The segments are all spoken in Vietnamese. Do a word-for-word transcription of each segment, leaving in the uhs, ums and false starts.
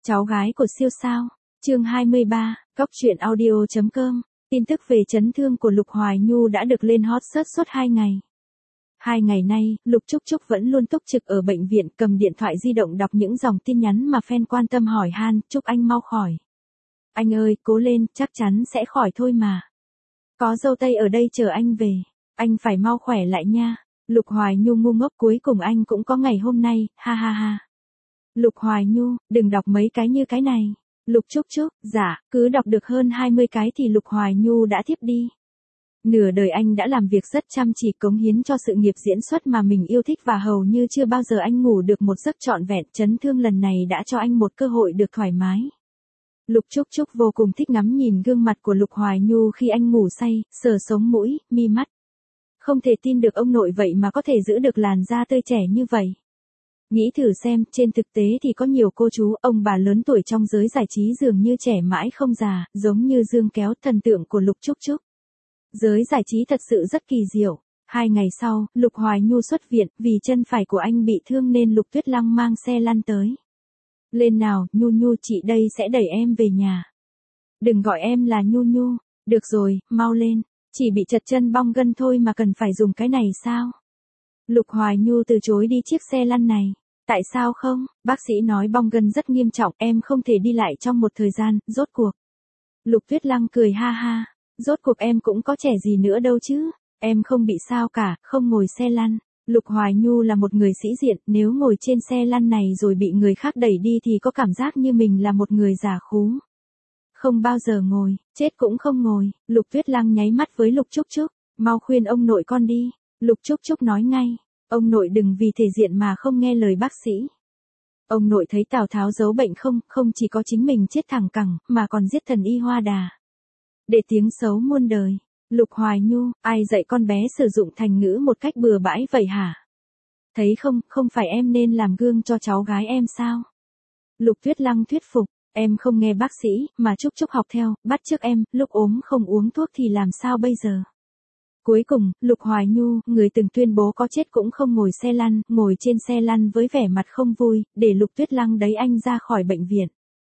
Cháu gái của siêu sao, chương hai mươi ba, Góc truyện audio.com, tin tức về chấn thương của Lục Hoài Nhu đã được lên hot search suốt hai ngày. Hai ngày nay, Lục Trúc Trúc vẫn luôn túc trực ở bệnh viện cầm điện thoại di động đọc những dòng tin nhắn mà fan quan tâm hỏi han, chúc anh mau khỏi. Anh ơi, cố lên, chắc chắn sẽ khỏi thôi mà. Có dâu tây ở đây chờ anh về, anh phải mau khỏe lại nha. Lục Hoài Nhu ngu ngốc cuối cùng anh cũng có ngày hôm nay, ha ha ha. Lục Hoài Nhu, đừng đọc mấy cái như cái này. Lục Trúc Trúc, dạ, cứ đọc được hơn hai mươi cái thì Lục Hoài Nhu đã thiếp đi. Nửa đời anh đã làm việc rất chăm chỉ cống hiến cho sự nghiệp diễn xuất mà mình yêu thích và hầu như chưa bao giờ anh ngủ được một giấc trọn vẹn. Chấn thương lần này đã cho anh một cơ hội được thoải mái. Lục Trúc Trúc vô cùng thích ngắm nhìn gương mặt của Lục Hoài Nhu khi anh ngủ say, sờ sống mũi, mi mắt. Không thể tin được ông nội vậy mà có thể giữ được làn da tươi trẻ như vậy. Nghĩ thử xem, trên thực tế thì có nhiều cô chú, ông bà lớn tuổi trong giới giải trí dường như trẻ mãi không già, giống như Dương Kéo, thần tượng của Lục Trúc Trúc. Giới giải trí thật sự rất kỳ diệu. Hai ngày sau, Lục Hoài Nhu xuất viện, vì chân phải của anh bị thương nên Lục Tuyết Lăng mang xe lăn tới. Lên nào, Nhu Nhu, chị đây sẽ đẩy em về nhà. Đừng gọi em là Nhu Nhu. Được rồi, mau lên. Chỉ bị chật chân bong gân thôi mà cần phải dùng cái này sao? Lục Hoài Nhu từ chối đi chiếc xe lăn này. Tại sao không? Bác sĩ nói bong gân rất nghiêm trọng, em không thể đi lại trong một thời gian, rốt cuộc. Lục Tuyết Lăng cười ha ha. Rốt cuộc em cũng có trẻ gì nữa đâu chứ. Em không bị sao cả, không ngồi xe lăn. Lục Hoài Nhu là một người sĩ diện, nếu ngồi trên xe lăn này rồi bị người khác đẩy đi thì có cảm giác như mình là một người giả khú. Không bao giờ ngồi, chết cũng không ngồi. Lục Tuyết Lăng nháy mắt với Lục Trúc Trúc. Mau khuyên ông nội con đi. Lục Trúc Trúc nói ngay. Ông nội đừng vì thể diện mà không nghe lời bác sĩ. Ông nội thấy Tào Tháo giấu bệnh không, không chỉ có chính mình chết thẳng cẳng, mà còn giết thần y Hoa Đà. Để tiếng xấu muôn đời. Lục Hoài Nhu, ai dạy con bé sử dụng thành ngữ một cách bừa bãi vậy hả? Thấy không, không phải em nên làm gương cho cháu gái em sao? Lục Tuyết Lăng thuyết phục, em không nghe bác sĩ, mà Trúc Trúc học theo, bắt chước em, lúc ốm không uống thuốc thì làm sao bây giờ? Cuối cùng, Lục Hoài Nhu, người từng tuyên bố có chết cũng không ngồi xe lăn, ngồi trên xe lăn với vẻ mặt không vui, để Lục Tuyết Lăng đẩy anh ra khỏi bệnh viện.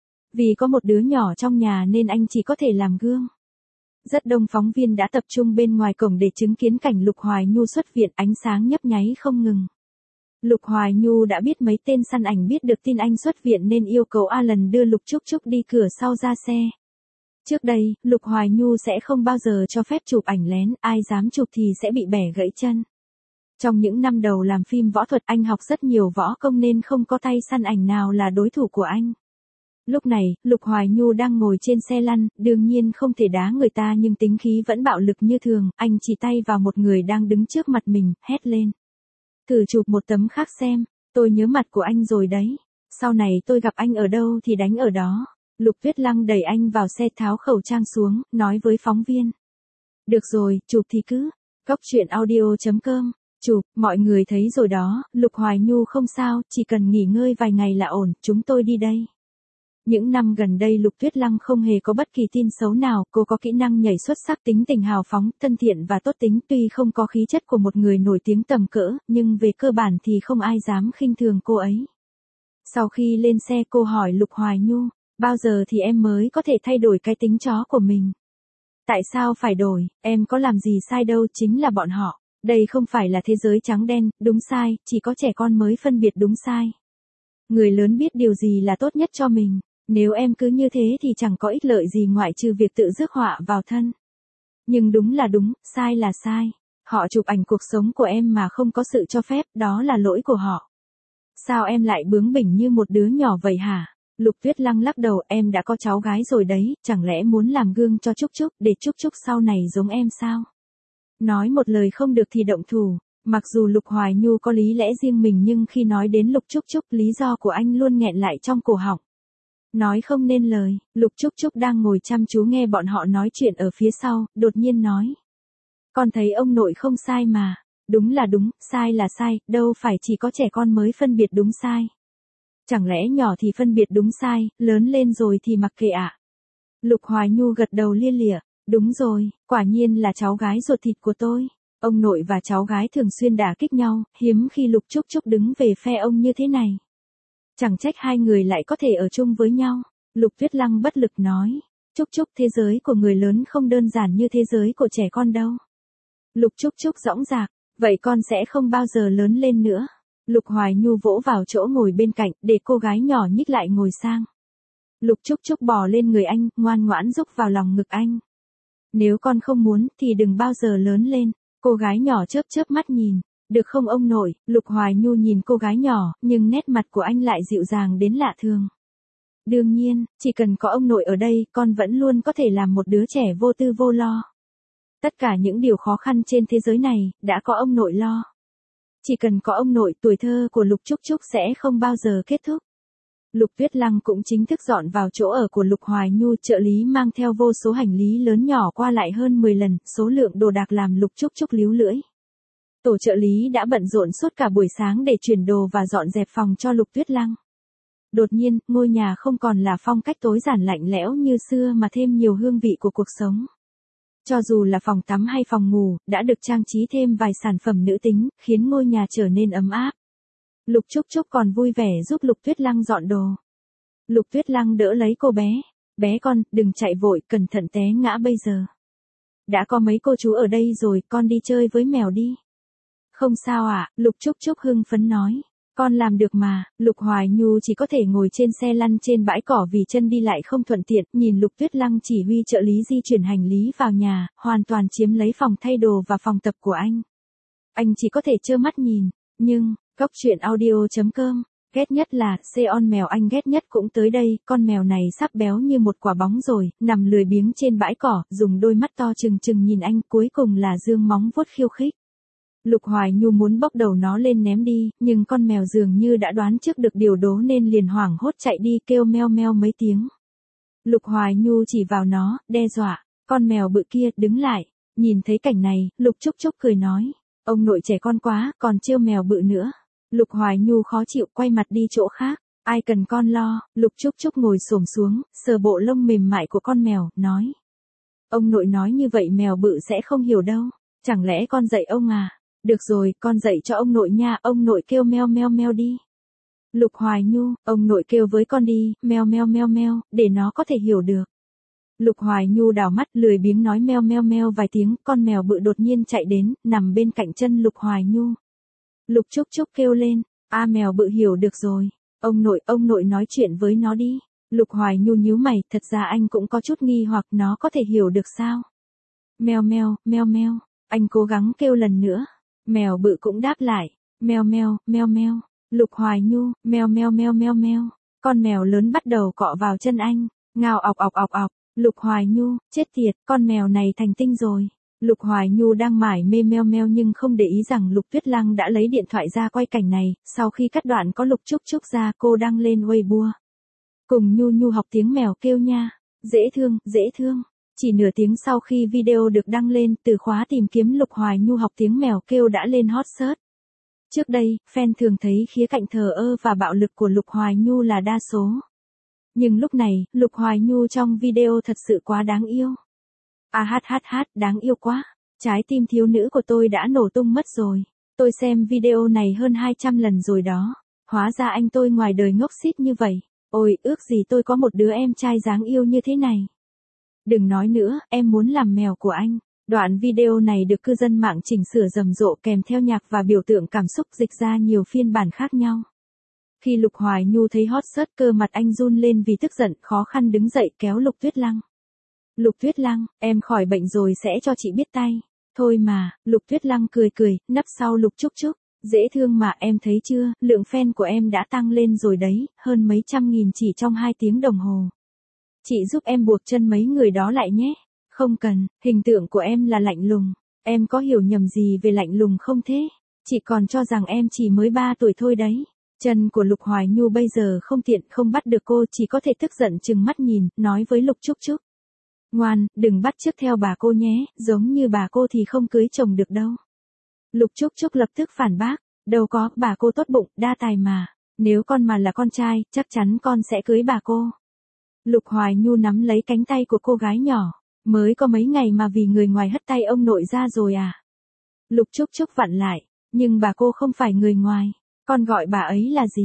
Vì có một đứa nhỏ trong nhà nên anh chỉ có thể làm gương. Rất đông phóng viên đã tập trung bên ngoài cổng để chứng kiến cảnh Lục Hoài Nhu xuất viện, ánh sáng nhấp nháy không ngừng. Lục Hoài Nhu đã biết mấy tên săn ảnh biết được tin anh xuất viện nên yêu cầu Alan đưa Lục Trúc Trúc đi cửa sau ra xe. Trước đây, Lục Hoài Nhu sẽ không bao giờ cho phép chụp ảnh lén, ai dám chụp thì sẽ bị bẻ gãy chân. Trong những năm đầu làm phim võ thuật anh học rất nhiều võ công nên không có tay săn ảnh nào là đối thủ của anh. Lúc này, Lục Hoài Nhu đang ngồi trên xe lăn, đương nhiên không thể đá người ta nhưng tính khí vẫn bạo lực như thường, anh chỉ tay vào một người đang đứng trước mặt mình, hét lên. Thử chụp một tấm khác xem, tôi nhớ mặt của anh rồi đấy, sau này tôi gặp anh ở đâu thì đánh ở đó. Lục Tuyết Lăng đẩy anh vào xe tháo khẩu trang xuống, nói với phóng viên. Được rồi, chụp thì cứ. Góc truyện audio.com, chụp, mọi người thấy rồi đó, Lục Hoài Nhu không sao, chỉ cần nghỉ ngơi vài ngày là ổn, chúng tôi đi đây. Những năm gần đây Lục Tuyết Lăng không hề có bất kỳ tin xấu nào, cô có kỹ năng nhảy xuất sắc, tính tình hào phóng, thân thiện và tốt tính, tuy không có khí chất của một người nổi tiếng tầm cỡ, nhưng về cơ bản thì không ai dám khinh thường cô ấy. Sau khi lên xe cô hỏi Lục Hoài Nhu, bao giờ thì em mới có thể thay đổi cái tính chó của mình? Tại sao phải đổi, em có làm gì sai đâu, chính là bọn họ. Đây không phải là thế giới trắng đen, đúng sai, chỉ có trẻ con mới phân biệt đúng sai. Người lớn biết điều gì là tốt nhất cho mình. Nếu em cứ như thế thì chẳng có ích lợi gì ngoại trừ việc tự rước họa vào thân. Nhưng đúng là đúng, sai là sai. Họ chụp ảnh cuộc sống của em mà không có sự cho phép, đó là lỗi của họ. Sao em lại bướng bỉnh như một đứa nhỏ vậy hả? Lục Tuyết Lăng lắc đầu, em đã có cháu gái rồi đấy, chẳng lẽ muốn làm gương cho Trúc Trúc, để Trúc Trúc sau này giống em sao? Nói một lời không được thì động thủ. Mặc dù Lục Hoài Nhu có lý lẽ riêng mình nhưng khi nói đến Lục Trúc Trúc, lý do của anh luôn nghẹn lại trong cổ họng. Nói không nên lời, Lục Trúc Trúc đang ngồi chăm chú nghe bọn họ nói chuyện ở phía sau, đột nhiên nói. Con thấy ông nội không sai mà. Đúng là đúng, sai là sai, đâu phải chỉ có trẻ con mới phân biệt đúng sai. Chẳng lẽ nhỏ thì phân biệt đúng sai, lớn lên rồi thì mặc kệ ạ? À? Lục Hoài Nhu gật đầu lia lịa, đúng rồi, quả nhiên là cháu gái ruột thịt của tôi. Ông nội và cháu gái thường xuyên đả kích nhau, hiếm khi Lục Trúc Trúc đứng về phe ông như thế này. Chẳng trách hai người lại có thể ở chung với nhau. Lục Tuyết Lăng bất lực nói. Trúc Trúc, thế giới của người lớn không đơn giản như thế giới của trẻ con đâu. Lục Trúc Trúc dõng dạc. Vậy con sẽ không bao giờ lớn lên nữa. Lục Hoài Nhu vỗ vào chỗ ngồi bên cạnh, để cô gái nhỏ nhích lại ngồi sang. Lục Trúc Trúc bò lên người anh, ngoan ngoãn rúc vào lòng ngực anh. Nếu con không muốn, thì đừng bao giờ lớn lên. Cô gái nhỏ chớp chớp mắt nhìn. Được không ông nội? Lục Hoài Nhu nhìn cô gái nhỏ, nhưng nét mặt của anh lại dịu dàng đến lạ thường. Đương nhiên, chỉ cần có ông nội ở đây, con vẫn luôn có thể làm một đứa trẻ vô tư vô lo. Tất cả những điều khó khăn trên thế giới này, đã có ông nội lo. Chỉ cần có ông nội, tuổi thơ của Lục Trúc Trúc sẽ không bao giờ kết thúc. Lục Tuyết Lăng cũng chính thức dọn vào chỗ ở của Lục Hoài Nhu, trợ lý mang theo vô số hành lý lớn nhỏ qua lại hơn mười lần, số lượng đồ đạc làm Lục Trúc Trúc líu lưỡi. Tổ trợ lý đã bận rộn suốt cả buổi sáng để chuyển đồ và dọn dẹp phòng cho Lục Tuyết Lăng. Đột nhiên, ngôi nhà không còn là phong cách tối giản lạnh lẽo như xưa mà thêm nhiều hương vị của cuộc sống. Cho dù là phòng tắm hay phòng ngủ, đã được trang trí thêm vài sản phẩm nữ tính, khiến ngôi nhà trở nên ấm áp. Lục Trúc Trúc còn vui vẻ giúp Lục Tuyết Lăng dọn đồ. Lục Tuyết Lăng đỡ lấy cô bé. Bé con, đừng chạy vội, cẩn thận té ngã bây giờ. Đã có mấy cô chú ở đây rồi, con đi chơi với mèo đi. Không sao ạ, à, Lục Trúc Trúc hưng phấn nói. Con làm được mà. Lục Hoài Nhu chỉ có thể ngồi trên xe lăn trên bãi cỏ vì chân đi lại không thuận tiện, nhìn Lục Tuyết Lăng chỉ huy trợ lý di chuyển hành lý vào nhà, hoàn toàn chiếm lấy phòng thay đồ và phòng tập của anh. Anh chỉ có thể trơ mắt nhìn, nhưng, Cóc truyện audio chấm com, ghét nhất là, Seon mèo anh ghét nhất cũng tới đây, con mèo này sắp béo như một quả bóng rồi, nằm lười biếng trên bãi cỏ, dùng đôi mắt to trừng trừng nhìn anh, cuối cùng là dương móng vuốt khiêu khích. Lục Hoài Nhu muốn bốc đầu nó lên ném đi, nhưng con mèo dường như đã đoán trước được điều đó nên liền hoảng hốt chạy đi kêu meo meo mấy tiếng. Lục Hoài Nhu chỉ vào nó, đe dọa, con mèo bự kia, đứng lại. Nhìn thấy cảnh này, Lục Trúc Trúc cười nói, ông nội trẻ con quá, còn trêu mèo bự nữa. Lục Hoài Nhu khó chịu quay mặt đi chỗ khác, ai cần con lo. Lục Trúc Trúc ngồi xổm xuống, sờ bộ lông mềm mại của con mèo, nói. Ông nội nói như vậy mèo bự sẽ không hiểu đâu, chẳng lẽ con dạy ông à? Được rồi, con dạy cho ông nội nha, ông nội kêu meo meo meo đi. Lục Hoài Nhu, ông nội kêu với con đi, meo meo meo meo, để nó có thể hiểu được. Lục Hoài Nhu đảo mắt lười biếng nói meo meo meo vài tiếng, con mèo bự đột nhiên chạy đến, nằm bên cạnh chân Lục Hoài Nhu. Lục Trúc Trúc kêu lên, a mèo bự hiểu được rồi, ông nội, ông nội nói chuyện với nó đi. Lục Hoài Nhu nhíu mày, thật ra anh cũng có chút nghi hoặc nó có thể hiểu được sao. Meo meo, meo meo, anh cố gắng kêu lần nữa. Mèo bự cũng đáp lại, meo meo, meo meo. Lục Hoài Nhu, meo meo meo meo meo. Con mèo lớn bắt đầu cọ vào chân anh, ngao ọc ọc ọc ọc. Lục Hoài Nhu, chết tiệt, con mèo này thành tinh rồi. Lục Hoài Nhu đang mải mê meo meo nhưng không để ý rằng Lục Tuyết Lăng đã lấy điện thoại ra quay cảnh này, sau khi cắt đoạn có Lục Trúc Trúc ra cô đăng lên Weibo. Cùng Nhu Nhu học tiếng mèo kêu nha, dễ thương, dễ thương. Chỉ nửa tiếng sau khi video được đăng lên, từ khóa tìm kiếm Lục Hoài Nhu học tiếng mèo kêu đã lên hot search. Trước đây, fan thường thấy khía cạnh thờ ơ và bạo lực của Lục Hoài Nhu là đa số. Nhưng lúc này, Lục Hoài Nhu trong video thật sự quá đáng yêu. À hát hát hát, đáng yêu quá. Trái tim thiếu nữ của tôi đã nổ tung mất rồi. Tôi xem video này hơn hai trăm lần rồi đó. Hóa ra anh tôi ngoài đời ngốc xít như vậy. Ôi, ước gì tôi có một đứa em trai dáng yêu như thế này. Đừng nói nữa, em muốn làm mèo của anh. Đoạn video này được cư dân mạng chỉnh sửa rầm rộ kèm theo nhạc và biểu tượng cảm xúc dịch ra nhiều phiên bản khác nhau. Khi Lục Hoài Nhu thấy hot search cơ mặt anh run lên vì tức giận, khó khăn đứng dậy kéo Lục Tuyết Lăng. Lục Tuyết Lăng, em khỏi bệnh rồi sẽ cho chị biết tay. Thôi mà, Lục Tuyết Lăng cười cười, nấp sau Lục Trúc Trúc. Dễ thương mà em thấy chưa, lượng fan của em đã tăng lên rồi đấy, hơn mấy trăm nghìn chỉ trong hai tiếng đồng hồ. Chị giúp em buộc chân mấy người đó lại nhé. Không cần, hình tượng của em là lạnh lùng. Em có hiểu nhầm gì về lạnh lùng không thế? Chị còn cho rằng em chỉ mới ba tuổi thôi đấy. Chân của Lục Hoài Nhu bây giờ không tiện, không bắt được cô, chỉ có thể tức giận chừng mắt nhìn, nói với Lục Trúc Trúc. Ngoan, đừng bắt chước theo bà cô nhé, giống như bà cô thì không cưới chồng được đâu. Lục Trúc Trúc lập tức phản bác, đâu có, bà cô tốt bụng, đa tài mà. Nếu con mà là con trai, chắc chắn con sẽ cưới bà cô. Lục Hoài Nhu nắm lấy cánh tay của cô gái nhỏ. Mới có mấy ngày mà vì người ngoài hất tay ông nội ra rồi à? Lục Trúc Trúc vặn lại, nhưng bà cô không phải người ngoài. Con gọi bà ấy là gì?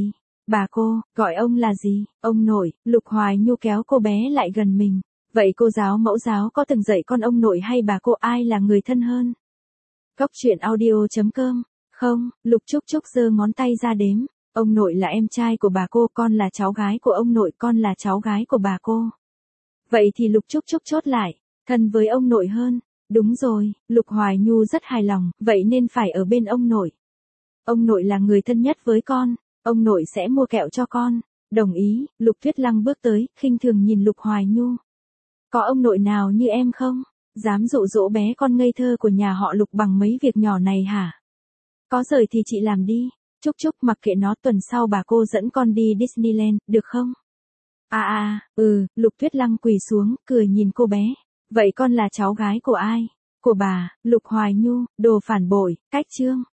Bà cô, gọi ông là gì? Ông nội. Lục Hoài Nhu kéo cô bé lại gần mình. Vậy cô giáo mẫu giáo có từng dạy con ông nội hay bà cô ai là người thân hơn? Cóc truyện audio.com. Không, Lục Trúc Trúc giơ ngón tay ra đếm. Ông nội là em trai của bà cô, con là cháu gái của ông nội, con là cháu gái của bà cô. Vậy thì Lục Trúc Trúc chốt lại, thân với ông nội hơn. Đúng rồi, Lục Hoài Nhu rất hài lòng, vậy nên phải ở bên ông nội. Ông nội là người thân nhất với con, ông nội sẽ mua kẹo cho con. Đồng ý. Lục Tuyết Lăng bước tới, khinh thường nhìn Lục Hoài Nhu. Có ông nội nào như em không? Dám dụ dỗ bé con ngây thơ của nhà họ Lục bằng mấy việc nhỏ này hả? Có rời thì chị làm đi. Trúc Trúc mặc kệ nó, tuần sau bà cô dẫn con đi Disneyland, được không? À à, ừ, Lục Tuyết Lăng quỳ xuống, cười nhìn cô bé. Vậy con là cháu gái của ai? Của bà. Lục Hoài Nhu. Đồ phản bội, cách chương.